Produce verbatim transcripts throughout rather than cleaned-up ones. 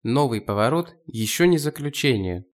Новый поворот еще не заключение.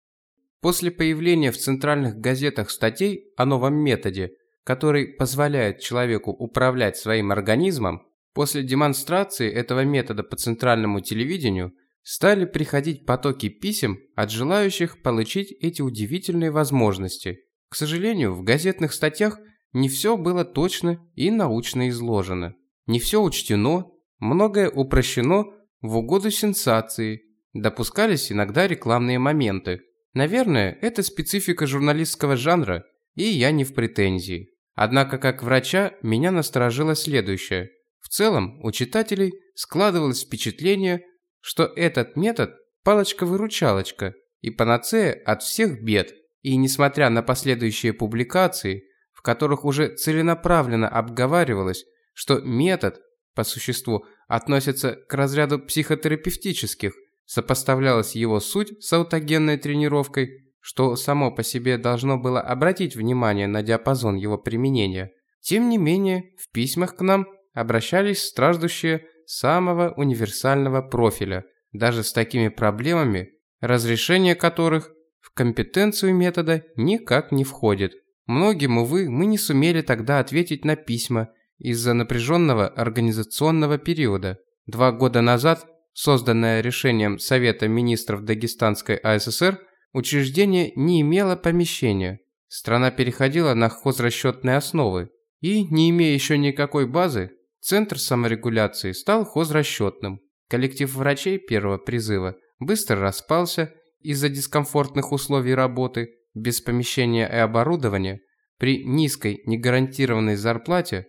После появления в центральных газетах статей о новом методе, который позволяет человеку управлять своим организмом, после демонстрации этого метода по центральному телевидению стали приходить потоки писем от желающих получить эти удивительные возможности. К сожалению, в газетных статьях не все было точно и научно изложено. Не все учтено, многое упрощено в угоду сенсации, допускались иногда рекламные моменты. Наверное, это специфика журналистского жанра, и я не в претензии. Однако, как врача, меня насторожило следующее. В целом, у читателей складывалось впечатление, что этот метод – палочка-выручалочка и панацея от всех бед. И несмотря на последующие публикации, в которых уже целенаправленно обговаривалось, что метод, по существу, относится к разряду психотерапевтических, сопоставлялась его суть с аутогенной тренировкой, что само по себе должно было обратить внимание на диапазон его применения. Тем не менее, в письмах к нам обращались страждущие самого универсального профиля, даже с такими проблемами, разрешение которых в компетенцию метода никак не входит. Многим, увы, мы не сумели тогда ответить на письма из-за напряженного организационного периода. Два года назад, созданное решением Совета министров Дагестанской АССР, учреждение не имело помещения. Страна переходила на хозрасчетные основы. И, не имея еще никакой базы, Центр саморегуляции стал хозрасчетным. Коллектив врачей первого призыва быстро распался из-за дискомфортных условий работы, без помещения и оборудования, при низкой негарантированной зарплате.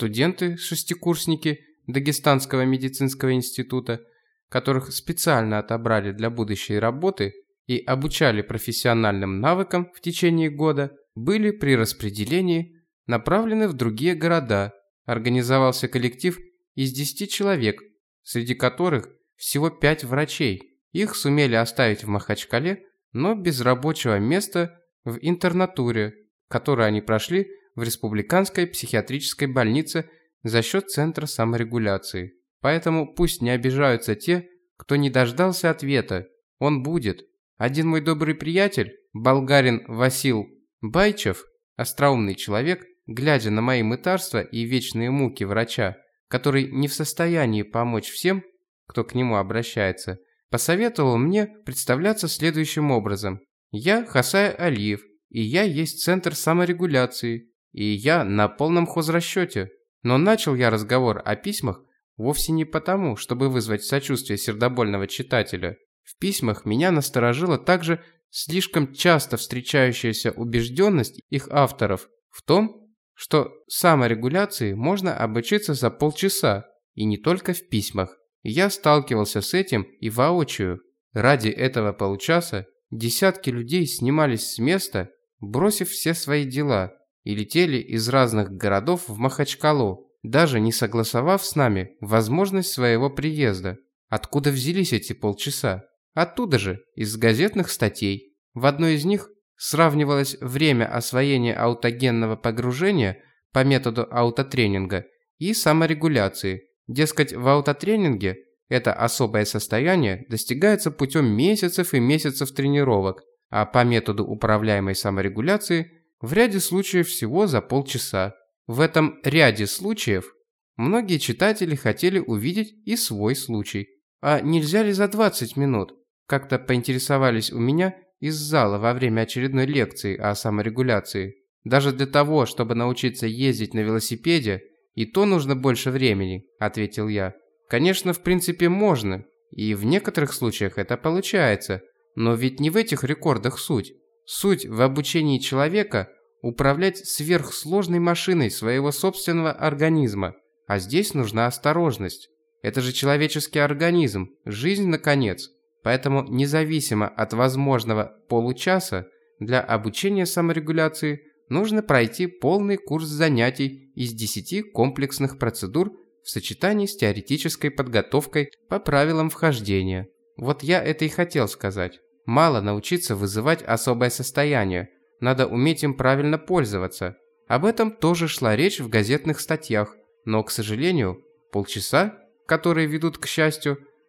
Студенты-шестикурсники Дагестанского медицинского института, которых специально отобрали для будущей работы и обучали профессиональным навыкам в течение года, были при распределении направлены в другие города. Организовался коллектив из десяти человек, среди которых всего пять врачей. Их сумели оставить в Махачкале, но без рабочего места в интернатуре, которую они прошли в Республиканской психиатрической больнице за счет Центра саморегуляции. Поэтому пусть не обижаются те, кто не дождался ответа. Он будет. Один мой добрый приятель, болгарин Васил Байчев, остроумный человек, глядя на мои мытарства и вечные муки врача, который не в состоянии помочь всем, кто к нему обращается, посоветовал мне представляться следующим образом. Я Хасай Алиев, и я есть Центр саморегуляции, и я на полном хозрасчете. Но начал я разговор о письмах вовсе не потому, чтобы вызвать сочувствие сердобольного читателя. В письмах меня насторожила также слишком часто встречающаяся убежденность их авторов в том, что саморегуляции можно обучиться за полчаса, и не только в письмах. Я сталкивался с этим и воочию. Ради этого получаса десятки людей снимались с места, бросив все свои дела, и летели из разных городов в Махачкалу, даже не согласовав с нами возможность своего приезда. Откуда взялись эти полчаса? Оттуда же, из газетных статей. В одной из них сравнивалось время освоения аутогенного погружения по методу аутотренинга и саморегуляции. Дескать, в аутотренинге это особое состояние достигается путем месяцев и месяцев тренировок, а по методу управляемой саморегуляции в ряде случаев всего за полчаса. В этом ряде случаев многие читатели хотели увидеть и свой случай. А нельзя ли за двадцать минут? Как-то поинтересовались у меня из зала во время очередной лекции о саморегуляции. Даже для того, чтобы научиться ездить на велосипеде, и то нужно больше времени, ответил я. Конечно, в принципе можно, и в некоторых случаях это получается, но ведь не в этих рекордах суть. Суть в обучении человека управлять сверхсложной машиной своего собственного организма, а здесь нужна осторожность. Это же человеческий организм, жизнь наконец. Поэтому независимо от возможного получаса для обучения саморегуляции нужно пройти полный курс занятий из десяти комплексных процедур в сочетании с теоретической подготовкой по правилам вхождения. Вот я это и хотел сказать. Мало научиться вызывать особое состояние, надо уметь им правильно пользоваться. Об этом тоже шла речь в газетных статьях, но, к сожалению, полчаса, которые ведут к счастью,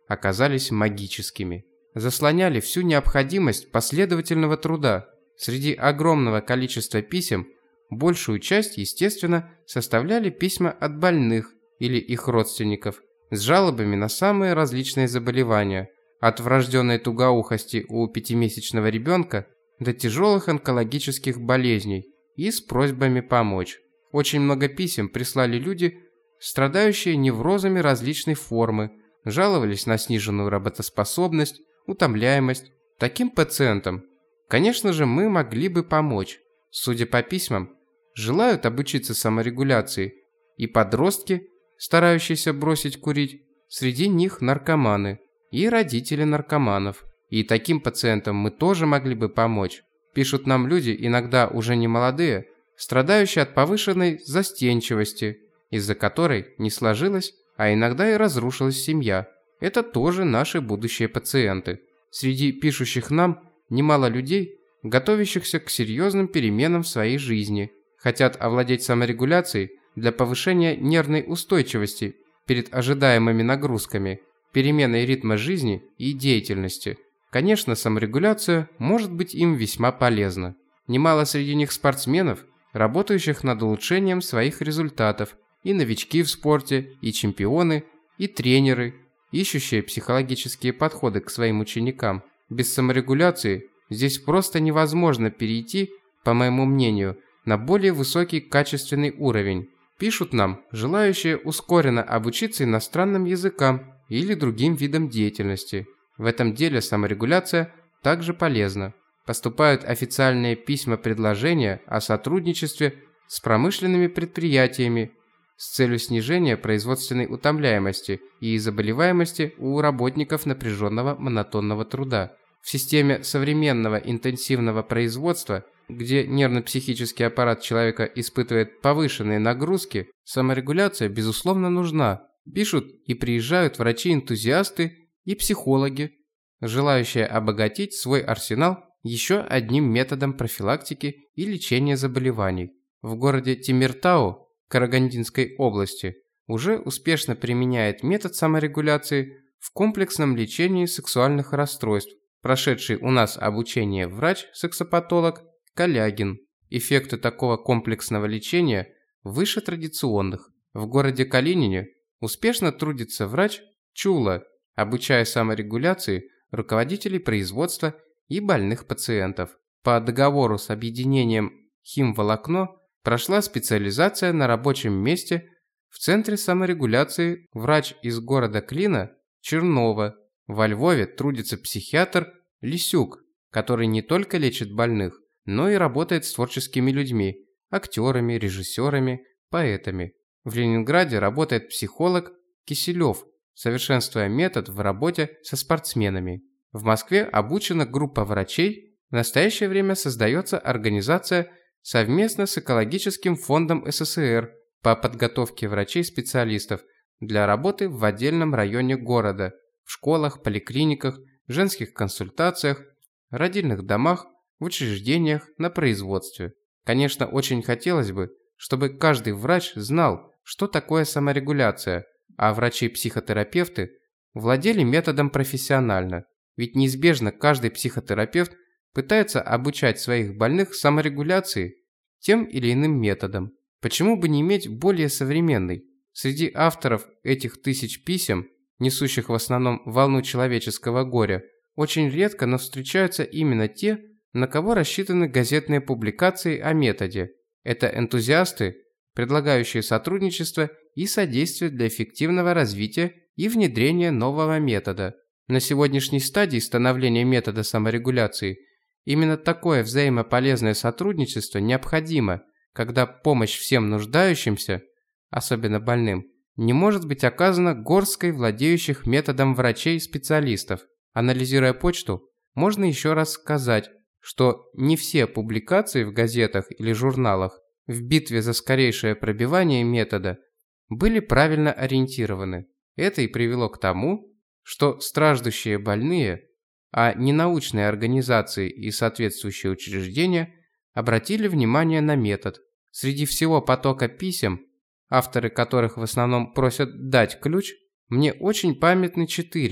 оказались магическими. Заслоняли всю необходимость последовательного труда. Среди огромного количества писем большую часть, естественно, составляли письма от больных или их родственников с жалобами на самые различные заболевания, от врожденной тугоухости у пятимесячного ребенка до тяжелых онкологических болезней и с просьбами помочь. Очень много писем прислали люди, страдающие неврозами различной формы, жаловались на сниженную работоспособность, утомляемость. Таким пациентам, конечно же, мы могли бы помочь. Судя по письмам, желают обучиться саморегуляции и подростки, старающиеся бросить курить, среди них наркоманы и родители наркоманов. И таким пациентам мы тоже могли бы помочь. Пишут нам люди, иногда уже не молодые, страдающие от повышенной застенчивости, из-за которой не сложилась, а иногда и разрушилась семья. Это тоже наши будущие пациенты. Среди пишущих нам немало людей, готовящихся к серьезным переменам в своей жизни, хотят овладеть саморегуляцией для повышения нервной устойчивости перед ожидаемыми нагрузками, переменой ритма жизни и деятельности. Конечно, саморегуляция может быть им весьма полезна. Немало среди них спортсменов, работающих над улучшением своих результатов, и новички в спорте, и чемпионы, и тренеры, ищущие психологические подходы к своим ученикам. Без саморегуляции здесь просто невозможно перейти, по моему мнению, на более высокий качественный уровень. Пишут нам, желающие ускоренно обучиться иностранным языкам или другим видам деятельности. В этом деле саморегуляция также полезна. Поступают официальные письма-предложения о сотрудничестве с промышленными предприятиями с целью снижения производственной утомляемости и заболеваемости у работников напряженного монотонного труда. В системе современного интенсивного производства, где нервно-психический аппарат человека испытывает повышенные нагрузки, саморегуляция, безусловно, нужна. Пишут и приезжают врачи-энтузиасты и психологи, желающие обогатить свой арсенал еще одним методом профилактики и лечения заболеваний. В городе Темиртау, Карагандинской области, уже успешно применяет метод саморегуляции в комплексном лечении сексуальных расстройств, прошедший у нас обучение врач-сексопатолог Калягин. Эффекты такого комплексного лечения выше традиционных. В городе Калинине успешно трудится врач Чула, обучая саморегуляции руководителей производства и больных пациентов. По договору с объединением «Химволокно» прошла специализация на рабочем месте в Центре саморегуляции врач из города Клина Чернова. Во Львове трудится психиатр Лисюк, который не только лечит больных, но и работает с творческими людьми, актерами, режиссерами, поэтами. В Ленинграде работает психолог Киселев, совершенствуя метод в работе со спортсменами. В Москве обучена группа врачей, в настоящее время создается организация совместно с экологическим фондом эс эс эс эр по подготовке врачей-специалистов для работы в отдельном районе города, в школах, поликлиниках, женских консультациях, родильных домах, в учреждениях, на производстве. Конечно, очень хотелось бы, чтобы каждый врач знал, что такое саморегуляция, а врачи-психотерапевты владели методом профессионально, ведь неизбежно каждый психотерапевт пытается обучать своих больных саморегуляции тем или иным методом. Почему бы не иметь более современный? Среди авторов этих тысяч писем, несущих в основном волну человеческого горя, очень редко, но встречаются именно те, на кого рассчитаны газетные публикации о методе. Это энтузиасты, предлагающие сотрудничество и содействие для эффективного развития и внедрения нового метода. На сегодняшней стадии становления метода саморегуляции именно такое взаимополезное сотрудничество необходимо, когда помощь всем нуждающимся, особенно больным, не может быть оказана горсткой владеющих методом врачей-специалистов. Анализируя почту, можно еще раз сказать, что не все публикации в газетах или журналах в битве за скорейшее пробивание метода были правильно ориентированы. Это и привело к тому, что страждущие больные, а не научные организации и соответствующие учреждения обратили внимание на метод. Среди всего потока писем, авторы которых в основном просят дать ключ, мне очень памятны четыре.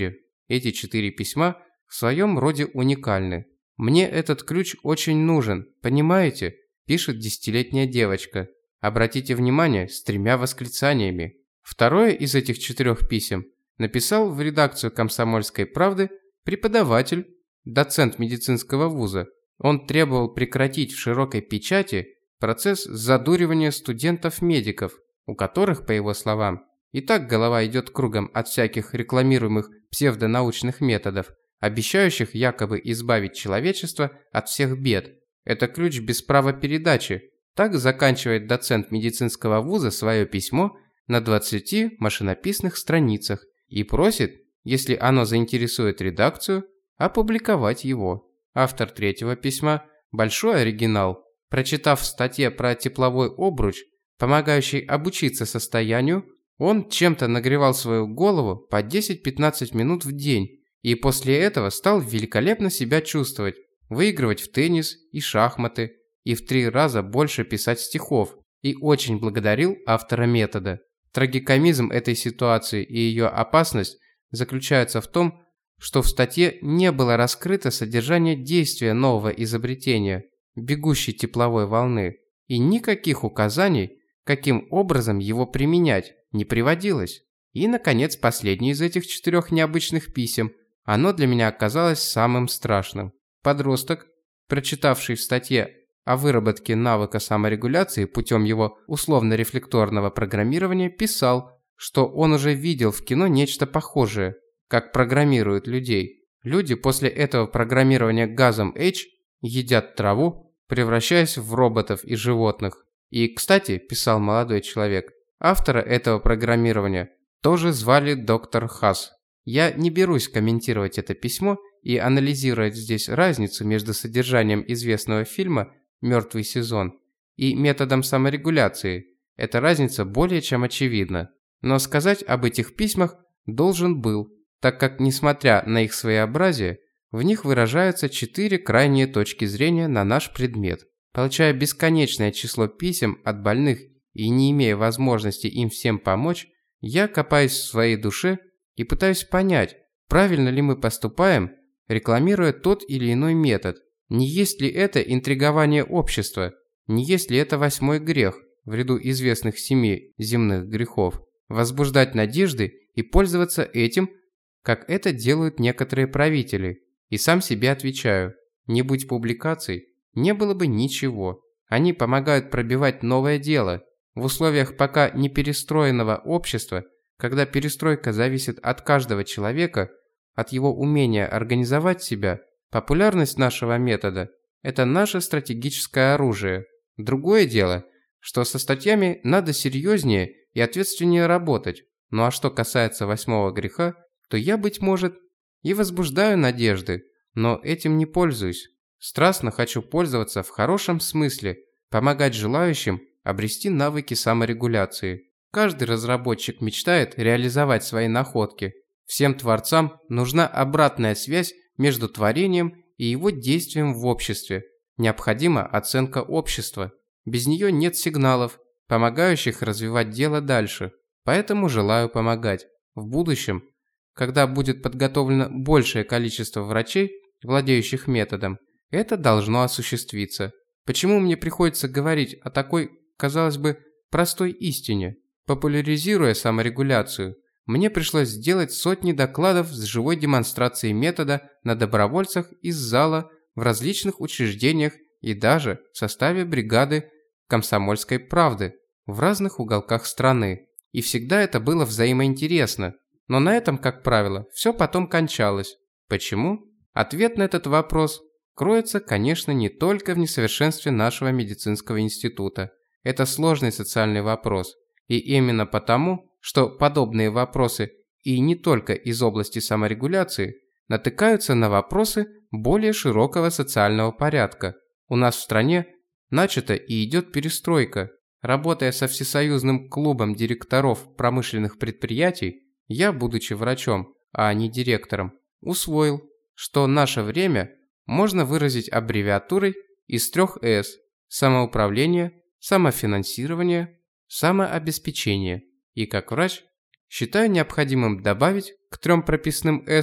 Эти четыре письма в своем роде уникальны. «Мне этот ключ очень нужен, понимаете?» – пишет десятилетняя девочка. Обратите внимание, с тремя восклицаниями. Второе из этих четырех писем написал в редакцию «Комсомольской правды» преподаватель, доцент медицинского вуза. Он требовал прекратить в широкой печати процесс задуривания студентов-медиков, у которых, по его словам, и так голова идет кругом от всяких рекламируемых псевдонаучных методов, обещающих якобы избавить человечество от всех бед. Это ключ без права передачи. Так заканчивает доцент медицинского вуза свое письмо на двадцати машинописных страницах и просит, если оно заинтересует редакцию, опубликовать его. Автор третьего письма – большой оригинал. Прочитав в статье про тепловой обруч, помогающий обучиться состоянию, он чем-то нагревал свою голову по десять-пятнадцать минут в день и после этого стал великолепно себя чувствовать, выигрывать в теннис и шахматы, и в три раза больше писать стихов, и очень благодарил автора метода. Трагикомизм этой ситуации и ее опасность заключается в том, что в статье не было раскрыто содержание действия нового изобретения – бегущей тепловой волны, и никаких указаний, каким образом его применять, не приводилось. И, наконец, последнее из этих четырех необычных писем, оно для меня оказалось самым страшным. Подросток, прочитавший в статье о выработке навыка саморегуляции путем его условно-рефлекторного программирования, писал, что он уже видел в кино нечто похожее, как программируют людей. Люди после этого программирования газом H едят траву, превращаясь в роботов и животных. И, кстати, писал молодой человек, автора этого программирования тоже звали доктор Хас. Я не берусь комментировать это письмо и анализировать здесь разницу между содержанием известного фильма «Мертвый сезон» и методом саморегуляции. Эта разница более чем очевидна. Но сказать об этих письмах должен был, так как, несмотря на их своеобразие, в них выражаются четыре крайние точки зрения на наш предмет. Получая бесконечное число писем от больных и не имея возможности им всем помочь, я копаюсь в своей душе и пытаюсь понять, правильно ли мы поступаем, рекламируя тот или иной метод. Не есть ли это интригование общества? Не есть ли это восьмой грех в ряду известных семи земных грехов? Возбуждать надежды и пользоваться этим, как это делают некоторые правители. И сам себе отвечаю, не будь публикаций, не было бы ничего. Они помогают пробивать новое дело. В условиях пока не перестроенного общества, когда перестройка зависит от каждого человека, от его умения организовать себя, популярность нашего метода – это наше стратегическое оружие. Другое дело, что со статьями надо серьезнее и ответственнее работать. Ну а что касается восьмого греха, то я, быть может, и возбуждаю надежды, но этим не пользуюсь. Страстно хочу пользоваться в хорошем смысле, помогать желающим обрести навыки саморегуляции. Каждый разработчик мечтает реализовать свои находки. Всем творцам нужна обратная связь между творением и его действием в обществе. Необходима оценка общества. Без нее нет сигналов, помогающих развивать дело дальше. Поэтому желаю помогать. В будущем, когда будет подготовлено большее количество врачей, владеющих методом, это должно осуществиться. Почему мне приходится говорить о такой, казалось бы, простой истине? Популяризируя саморегуляцию, мне пришлось сделать сотни докладов с живой демонстрацией метода на добровольцах из зала в различных учреждениях и даже в составе бригады «Комсомольской правды» в разных уголках страны. И всегда это было взаимоинтересно. Но на этом, как правило, все потом кончалось. Почему? Ответ на этот вопрос кроется, конечно, не только в несовершенстве нашего медицинского института. Это сложный социальный вопрос. И именно потому, что подобные вопросы и не только из области саморегуляции натыкаются на вопросы более широкого социального порядка. У нас в стране начата и идет перестройка. Работая со Всесоюзным клубом директоров промышленных предприятий, я, будучи врачом, а не директором, усвоил, что наше время можно выразить аббревиатурой из трех «С» – самоуправление, самофинансирование, самообеспечение. И как врач считаю необходимым добавить к трем прописным «С»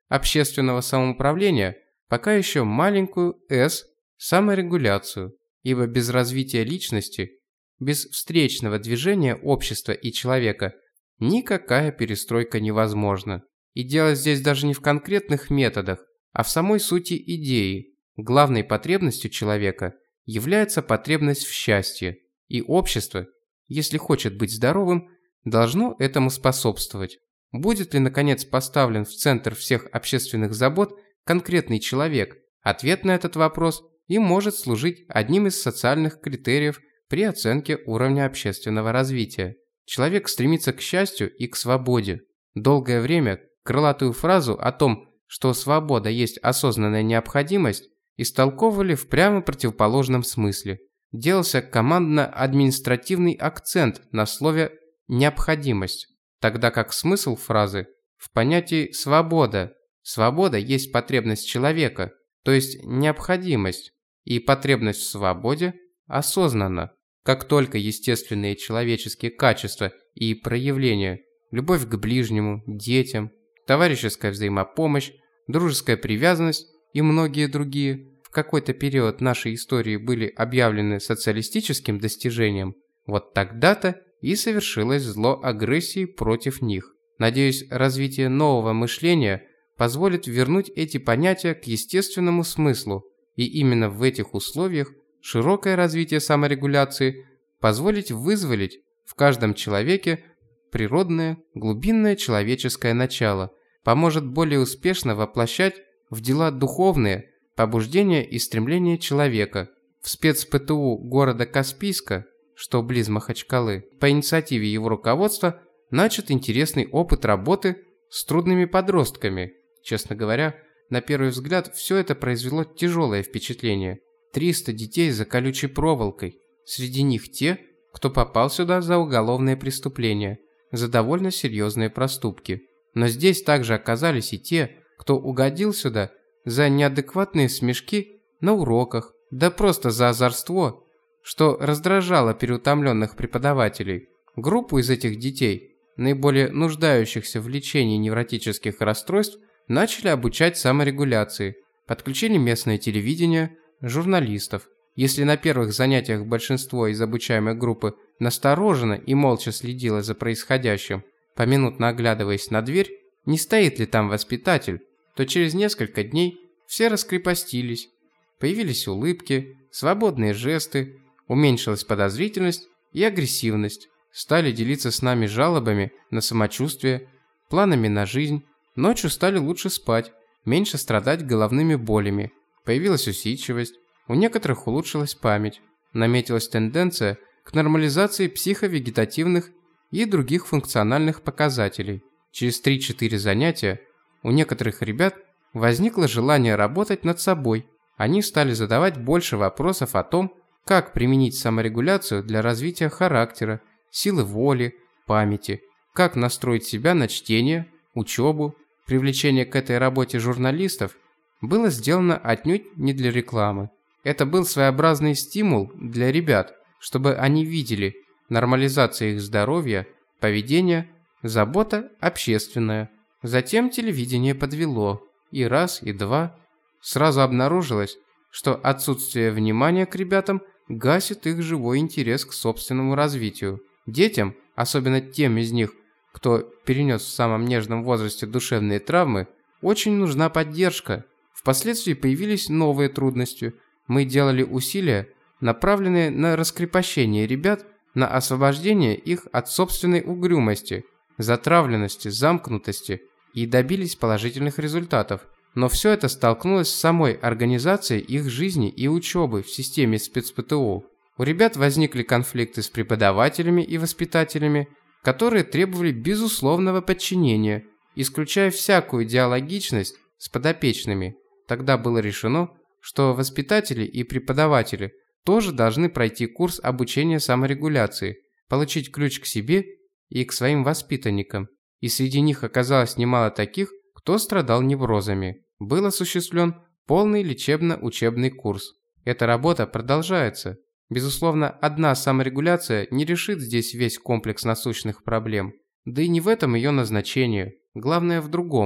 общественного самоуправления пока еще маленькую «с» – саморегуляцию, ибо без развития личности, без встречного движения общества и человека никакая перестройка невозможна. И дело здесь даже не в конкретных методах, а в самой сути идеи. Главной потребностью человека является потребность в счастье, и общество, если хочет быть здоровым, должно этому способствовать. Будет ли, наконец, поставлен в центр всех общественных забот конкретный человек? Ответ на этот вопрос и может служить одним из социальных критериев при оценке уровня общественного развития. Человек стремится к счастью и к свободе. Долгое время крылатую фразу о том, что свобода есть осознанная необходимость, истолковывали в прямо противоположном смысле. Делался командно-административный акцент на слове «необходимость», тогда как смысл фразы в понятии «свобода». Свобода есть потребность человека, то есть необходимость, и потребность в свободе осознанна. Как только естественные человеческие качества и проявления, любовь к ближнему, детям, товарищеская взаимопомощь, дружеская привязанность и многие другие в какой-то период нашей истории были объявлены социалистическим достижением, вот тогда-то и совершилось зло агрессии против них. Надеюсь, развитие нового мышления позволит вернуть эти понятия к естественному смыслу, и именно в этих условиях широкое развитие саморегуляции позволит вызволить в каждом человеке природное, глубинное человеческое начало, поможет более успешно воплощать в дела духовные побуждения и стремления человека. В спецПТУ города Каспийска, что близ Махачкалы, по инициативе его руководства начат интересный опыт работы с трудными подростками. Честно говоря, на первый взгляд все это произвело тяжелое впечатление. триста детей за колючей проволокой. Среди них те, кто попал сюда за уголовные преступления, за довольно серьезные проступки. Но здесь также оказались и те, кто угодил сюда за неадекватные смешки на уроках, да просто за озорство, что раздражало переутомленных преподавателей. Группу из этих детей, наиболее нуждающихся в лечении невротических расстройств, начали обучать саморегуляции, подключили местное телевидение, журналистов. Если на первых занятиях большинство из обучаемой группы настороженно и молча следило за происходящим, поминутно оглядываясь на дверь, не стоит ли там воспитатель, то через несколько дней все раскрепостились, появились улыбки, свободные жесты, уменьшилась подозрительность и агрессивность, стали делиться с нами жалобами на самочувствие, планами на жизнь, ночью стали лучше спать, меньше страдать головными болями, появилась усидчивость, у некоторых улучшилась память, наметилась тенденция к нормализации психовегетативных и других функциональных показателей. Через три-четыре занятия у некоторых ребят возникло желание работать над собой. Они стали задавать больше вопросов о том, как применить саморегуляцию для развития характера, силы воли, памяти, как настроить себя на чтение, учебу. Привлечение к этой работе журналистов было сделано отнюдь не для рекламы. Это был своеобразный стимул для ребят, чтобы они видели нормализация их здоровья, поведения, забота общественная. Затем телевидение подвело, и раз, и два. Сразу обнаружилось, что отсутствие внимания к ребятам гасит их живой интерес к собственному развитию. Детям, особенно тем из них, кто перенес в самом нежном возрасте душевные травмы, очень нужна поддержка. Впоследствии появились новые трудности. Мы делали усилия, направленные на раскрепощение ребят, на освобождение их от собственной угрюмости, затравленности, замкнутости и добились положительных результатов. Но все это столкнулось с самой организацией их жизни и учебы в системе спецПТУ. У ребят возникли конфликты с преподавателями и воспитателями, которые требовали безусловного подчинения, исключая всякую диалогичность с подопечными. Тогда было решено, что воспитатели и преподаватели тоже должны пройти курс обучения саморегуляции, получить ключ к себе и к своим воспитанникам. И среди них оказалось немало таких, кто страдал неврозами. Был осуществлен полный лечебно-учебный курс. Эта работа продолжается. Безусловно, одна саморегуляция не решит здесь весь комплекс насущных проблем. Да и не в этом ее назначение. Главное в другом.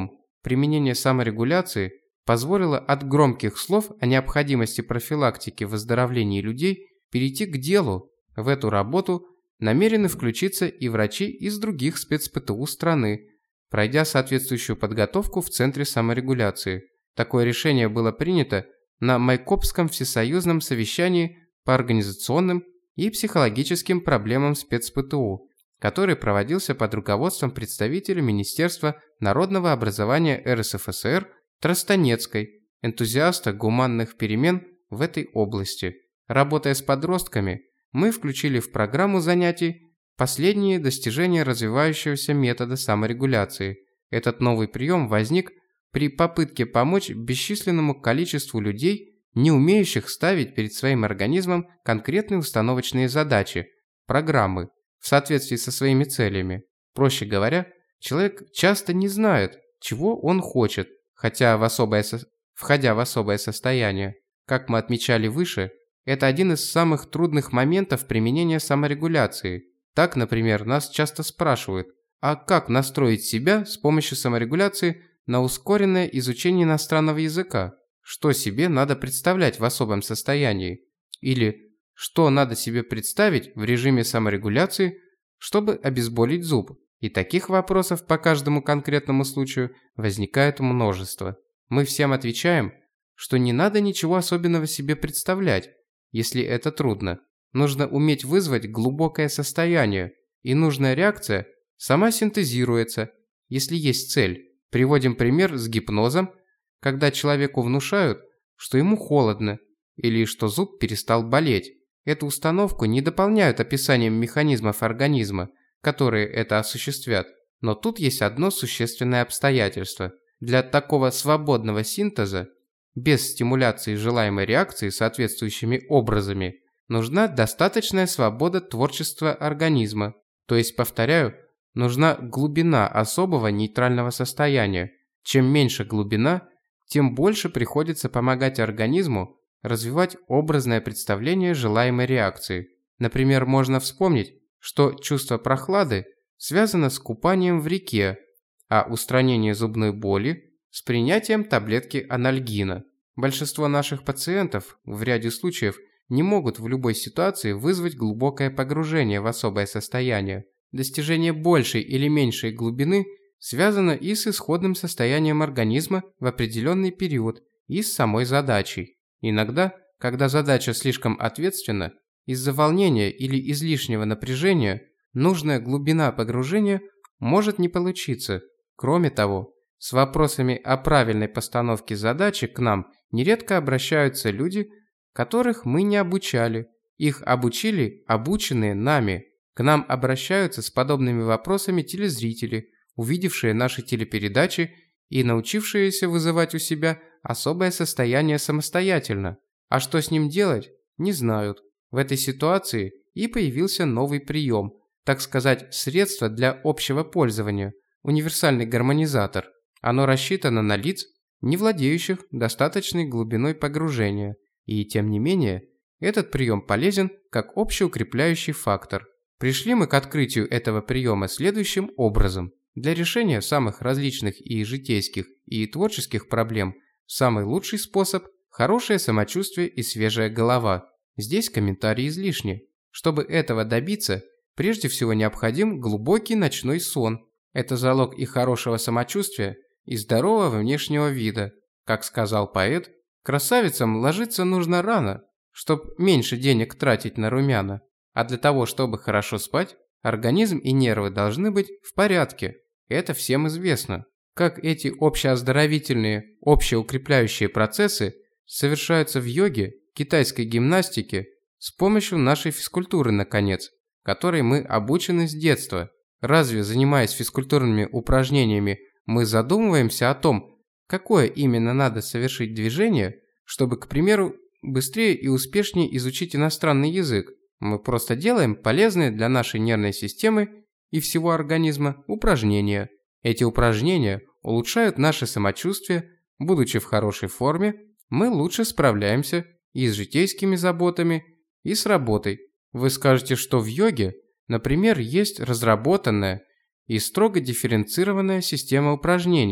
применение саморегуляции позволило от громких слов о необходимости профилактики выздоровления людей перейти к делу. В эту работу намерены включиться и врачи из других спецПТУ страны, пройдя соответствующую подготовку в Центре саморегуляции. Такое решение было принято на Майкопском всесоюзном совещании по организационным и психологическим проблемам спецПТУ, который проводился под руководством представителя Министерства народного образования эр эс эф эс эр Тростонецкой, энтузиаста гуманных перемен в этой области. Работая с подростками, мы включили в программу занятий последние достижения развивающегося метода саморегуляции. Этот новый прием возник при попытке помочь бесчисленному количеству людей, не умеющих ставить перед своим организмом конкретные установочные задачи, программы, в соответствии со своими целями. Проще говоря, человек часто не знает, чего он хочет, хотя в особое со... входя в особое состояние. Как мы отмечали выше, это один из самых трудных моментов применения саморегуляции. Так, например, нас часто спрашивают, а как настроить себя с помощью саморегуляции на ускоренное изучение иностранного языка? Что себе надо представлять в особом состоянии? Или что надо себе представить в режиме саморегуляции, чтобы обезболить зуб? И таких вопросов по каждому конкретному случаю возникает множество. Мы всем отвечаем, что не надо ничего особенного себе представлять, если это трудно. Нужно уметь вызвать глубокое состояние, и нужная реакция сама синтезируется, если есть цель. Приводим пример с гипнозом, когда человеку внушают, что ему холодно, или что зуб перестал болеть. Эту установку не дополняют описанием механизмов организма, которые это осуществят. Но тут есть одно существенное обстоятельство. Для такого свободного синтеза, без стимуляции желаемой реакции соответствующими образами, нужна достаточная свобода творчества организма. То есть, повторяю, нужна глубина особого нейтрального состояния. Чем меньше глубина, тем больше приходится помогать организму развивать образное представление желаемой реакции. Например, можно вспомнить, что чувство прохлады связано с купанием в реке, а устранение зубной боли с принятием таблетки анальгина. Большинство наших пациентов в ряде случаев не могут в любой ситуации вызвать глубокое погружение в особое состояние. Достижение большей или меньшей глубины связано и с исходным состоянием организма в определенный период, и с самой задачей. Иногда, когда задача слишком ответственна, из-за волнения или излишнего напряжения, нужная глубина погружения может не получиться. Кроме того, с вопросами о правильной постановке задачи к нам нередко обращаются люди, которых мы не обучали. Их обучили обученные нами. К нам обращаются с подобными вопросами телезрители, увидевшие наши телепередачи и научившиеся вызывать у себя особое состояние самостоятельно. А что с ним делать, не знают. В этой ситуации и появился новый прием, так сказать, средство для общего пользования, универсальный гармонизатор. Оно рассчитано на лиц, не владеющих достаточной глубиной погружения, и тем не менее, этот прием полезен как общеукрепляющий фактор. Пришли мы к открытию этого приема следующим образом. Для решения самых различных и житейских, и творческих проблем самый лучший способ – хорошее самочувствие и свежая голова. Здесь комментарии излишни. Чтобы этого добиться, прежде всего необходим глубокий ночной сон. Это залог и хорошего самочувствия, и здорового внешнего вида. Как сказал поэт, красавицам ложиться нужно рано, чтобы меньше денег тратить на румяна. А для того, чтобы хорошо спать, организм и нервы должны быть в порядке. Это всем известно. Как эти общеоздоровительные, общеукрепляющие процессы совершаются в йоге, китайской гимнастике, с помощью нашей физкультуры, наконец, которой мы обучены с детства. Разве, занимаясь физкультурными упражнениями, мы задумываемся о том, какое именно надо совершить движение, чтобы, к примеру, быстрее и успешнее изучить иностранный язык? Мы просто делаем полезные для нашей нервной системы и всего организма упражнения. Эти упражнения улучшают наше самочувствие, будучи в хорошей форме, мы лучше справляемся и с житейскими заботами, и с работой. Вы скажете, что в йоге, например, есть разработанная и строго дифференцированная система упражнений.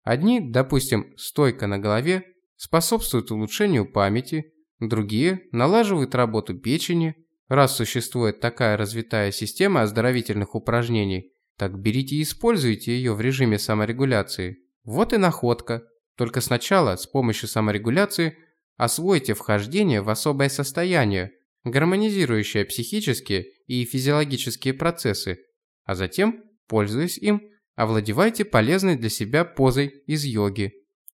Одни, допустим, стойка на голове, способствуют улучшению памяти, другие налаживают работу печени. Раз существует такая развитая система оздоровительных упражнений, так берите и используйте ее в режиме саморегуляции. Вот и находка. Только сначала с помощью саморегуляции освойте вхождение в особое состояние, гармонизирующее психические и физиологические процессы, а затем, пользуясь им, овладевайте полезной для себя позой из йоги.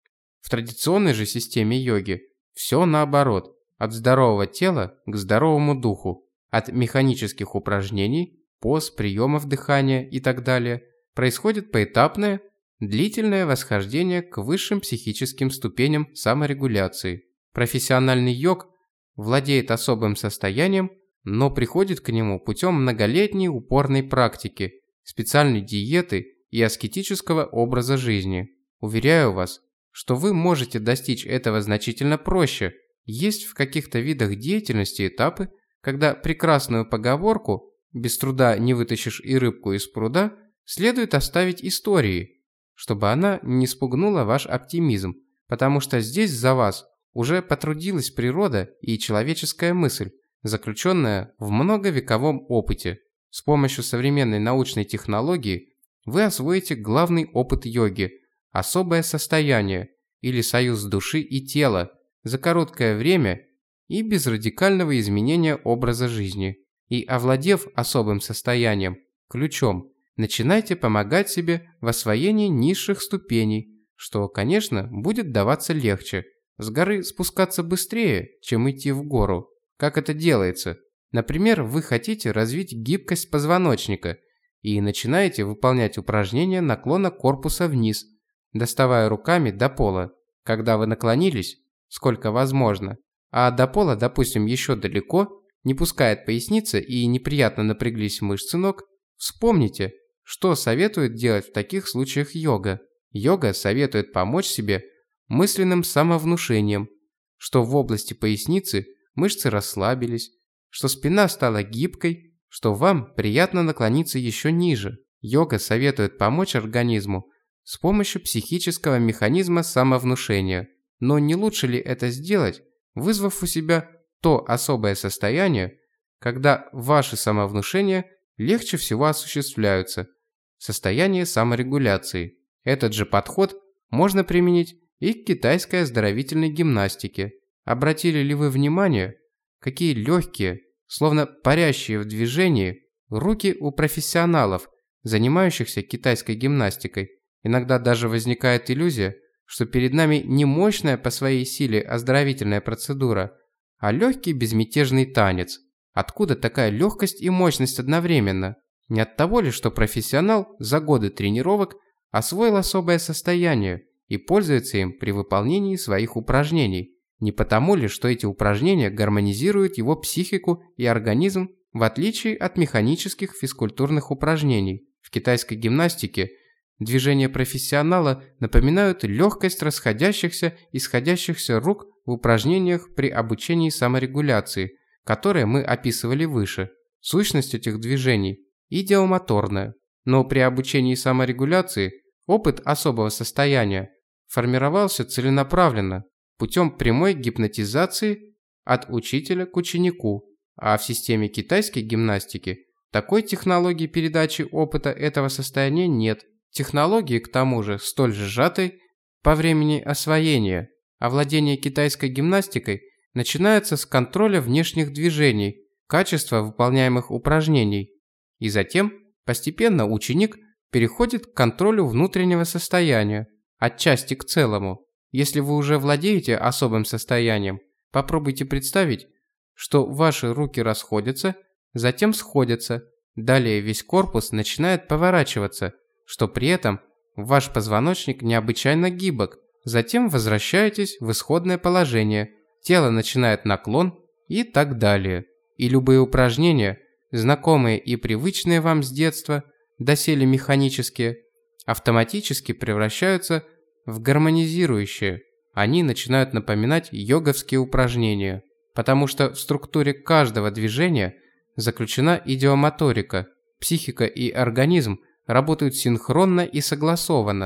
В традиционной же системе йоги все наоборот, от здорового тела к здоровому духу, от механических упражнений, поз, приемов дыхания и так далее, происходит поэтапное, длительное восхождение к высшим психическим ступеням саморегуляции. Профессиональный йог владеет особым состоянием, но приходит к нему путем многолетней упорной практики, специальной диеты и аскетического образа жизни. Уверяю вас, что вы можете достичь этого значительно проще. Есть в каких-то видах деятельности этапы, когда прекрасную поговорку «без труда не вытащишь и рыбку из пруда» следует оставить истории, чтобы она не спугнула ваш оптимизм, потому что здесь за вас уже потрудилась природа и человеческая мысль, заключенная в многовековом опыте. С помощью современной научной технологии вы освоите главный опыт йоги – особое состояние или союз души и тела за короткое время и без радикального изменения образа жизни. И овладев особым состоянием, ключом, начинайте помогать себе в освоении низших ступеней, что, конечно, будет даваться легче. С горы спускаться быстрее, чем идти в гору. Как это делается? Например, вы хотите развить гибкость позвоночника и начинаете выполнять упражнения наклона корпуса вниз, доставая руками до пола. Когда вы наклонились, сколько возможно, а до пола, допустим, еще далеко, не пускает поясница и неприятно напряглись мышцы ног, вспомните, что советует делать в таких случаях йога. Йога советует помочь себе мысленным самовнушением, что в области поясницы мышцы расслабились, что спина стала гибкой, что вам приятно наклониться еще ниже. Йога советует помочь организму с помощью психического механизма самовнушения. Но не лучше ли это сделать, вызвав у себя то особое состояние, когда ваши самовнушения легче всего осуществляются, состояние саморегуляции. Этот же подход можно применить и к китайской оздоровительной гимнастике. Обратили ли вы внимание, какие легкие, словно парящие в движении, руки у профессионалов, занимающихся китайской гимнастикой? Иногда даже возникает иллюзия, что перед нами не мощная по своей силе оздоровительная процедура, а легкий безмятежный танец. Откуда такая легкость и мощность одновременно? Не от того ли, что профессионал за годы тренировок освоил особое состояние и пользуется им при выполнении своих упражнений? Не потому ли, что эти упражнения гармонизируют его психику и организм, в отличие от механических физкультурных упражнений? В китайской гимнастике движения профессионала напоминают легкость расходящихся и сходящихся рук в упражнениях при обучении саморегуляции, которые мы описывали выше. Сущность этих движений идиомоторная, но при обучении саморегуляции опыт особого состояния формировался целенаправленно путем прямой гипнотизации от учителя к ученику, а в системе китайской гимнастики такой технологии передачи опыта этого состояния нет. Технологии, к тому же, столь же сжатой по времени освоения. Овладение китайской гимнастикой начинается с контроля внешних движений, качества выполняемых упражнений, и затем постепенно ученик переходит к контролю внутреннего состояния, от части к целому. Если вы уже владеете особым состоянием, попробуйте представить, что ваши руки расходятся, затем сходятся, далее весь корпус начинает поворачиваться, что при этом ваш позвоночник необычайно гибок. Затем возвращаетесь в исходное положение, тело начинает наклон и так далее. И любые упражнения, знакомые и привычные вам с детства, доселе механические, автоматически превращаются в гармонизирующие. Они начинают напоминать йоговские упражнения, потому что в структуре каждого движения заключена идиомоторика. Психика и организм работают синхронно и согласованно.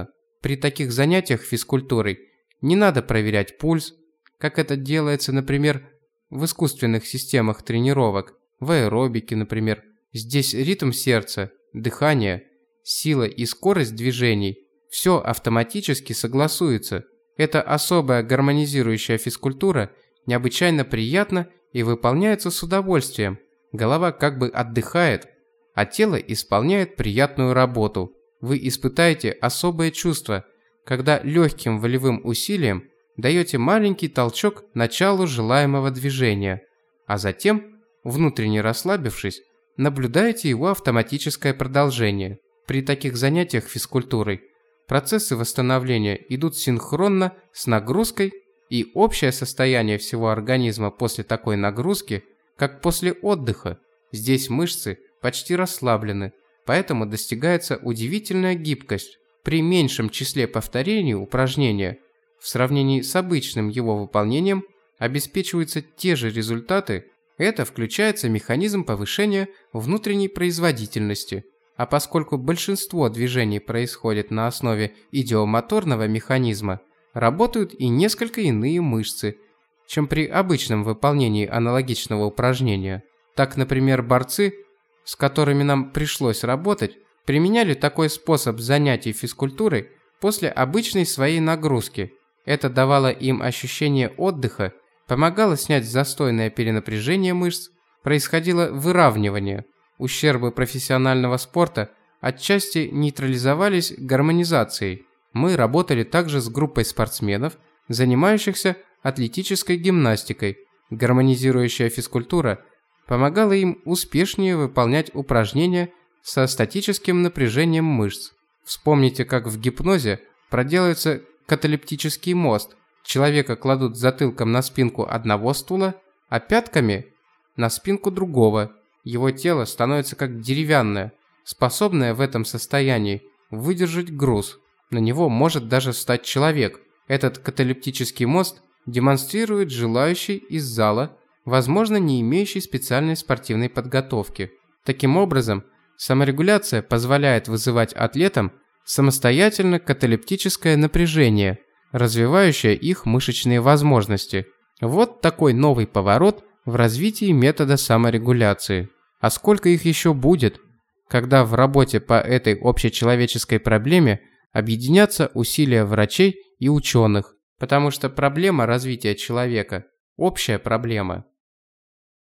При таких занятиях физкультурой не надо проверять пульс, как это делается, например, в искусственных системах тренировок, в аэробике, например. Здесь ритм сердца, дыхание, сила и скорость движений – все автоматически согласуется. Эта особая гармонизирующая физкультура необычайно приятна и выполняется с удовольствием. Голова как бы отдыхает, а тело исполняет приятную работу. Вы испытаете особое чувство, когда легким волевым усилием даете маленький толчок началу желаемого движения, а затем, внутренне расслабившись, наблюдаете его автоматическое продолжение. При таких занятиях физкультурой процессы восстановления идут синхронно с нагрузкой, и общее состояние всего организма после такой нагрузки, как после отдыха. Здесь мышцы почти расслаблены, поэтому достигается удивительная гибкость. При меньшем числе повторений упражнения в сравнении с обычным его выполнением обеспечиваются те же результаты. Это включается механизм повышения внутренней производительности. А поскольку большинство движений происходит на основе идиомоторного механизма, работают и несколько иные мышцы, чем при обычном выполнении аналогичного упражнения. Так, например, борцы, с которыми нам пришлось работать, применяли такой способ занятий физкультурой после обычной своей нагрузки. Это давало им ощущение отдыха, помогало снять застойное перенапряжение мышц, происходило выравнивание. Ущербы профессионального спорта отчасти нейтрализовались гармонизацией. Мы работали также с группой спортсменов, занимающихся атлетической гимнастикой. Гармонизирующая физкультура помогала им успешнее выполнять упражнения со статическим напряжением мышц. Вспомните, как в гипнозе проделывается каталептический мост. Человека кладут затылком на спинку одного стула, а пятками на спинку другого. Его тело становится как деревянное, способное в этом состоянии выдержать груз. На него может даже встать человек. Этот каталептический мост демонстрирует желающий из зала, возможно, не имеющий специальной спортивной подготовки. Таким образом, саморегуляция позволяет вызывать атлетам самостоятельно каталептическое напряжение, развивающее их мышечные возможности. Вот такой новый поворот в развитии метода саморегуляции. А сколько их еще будет, когда в работе по этой общечеловеческой проблеме объединятся усилия врачей и ученых, потому что проблема развития человека – общая проблема.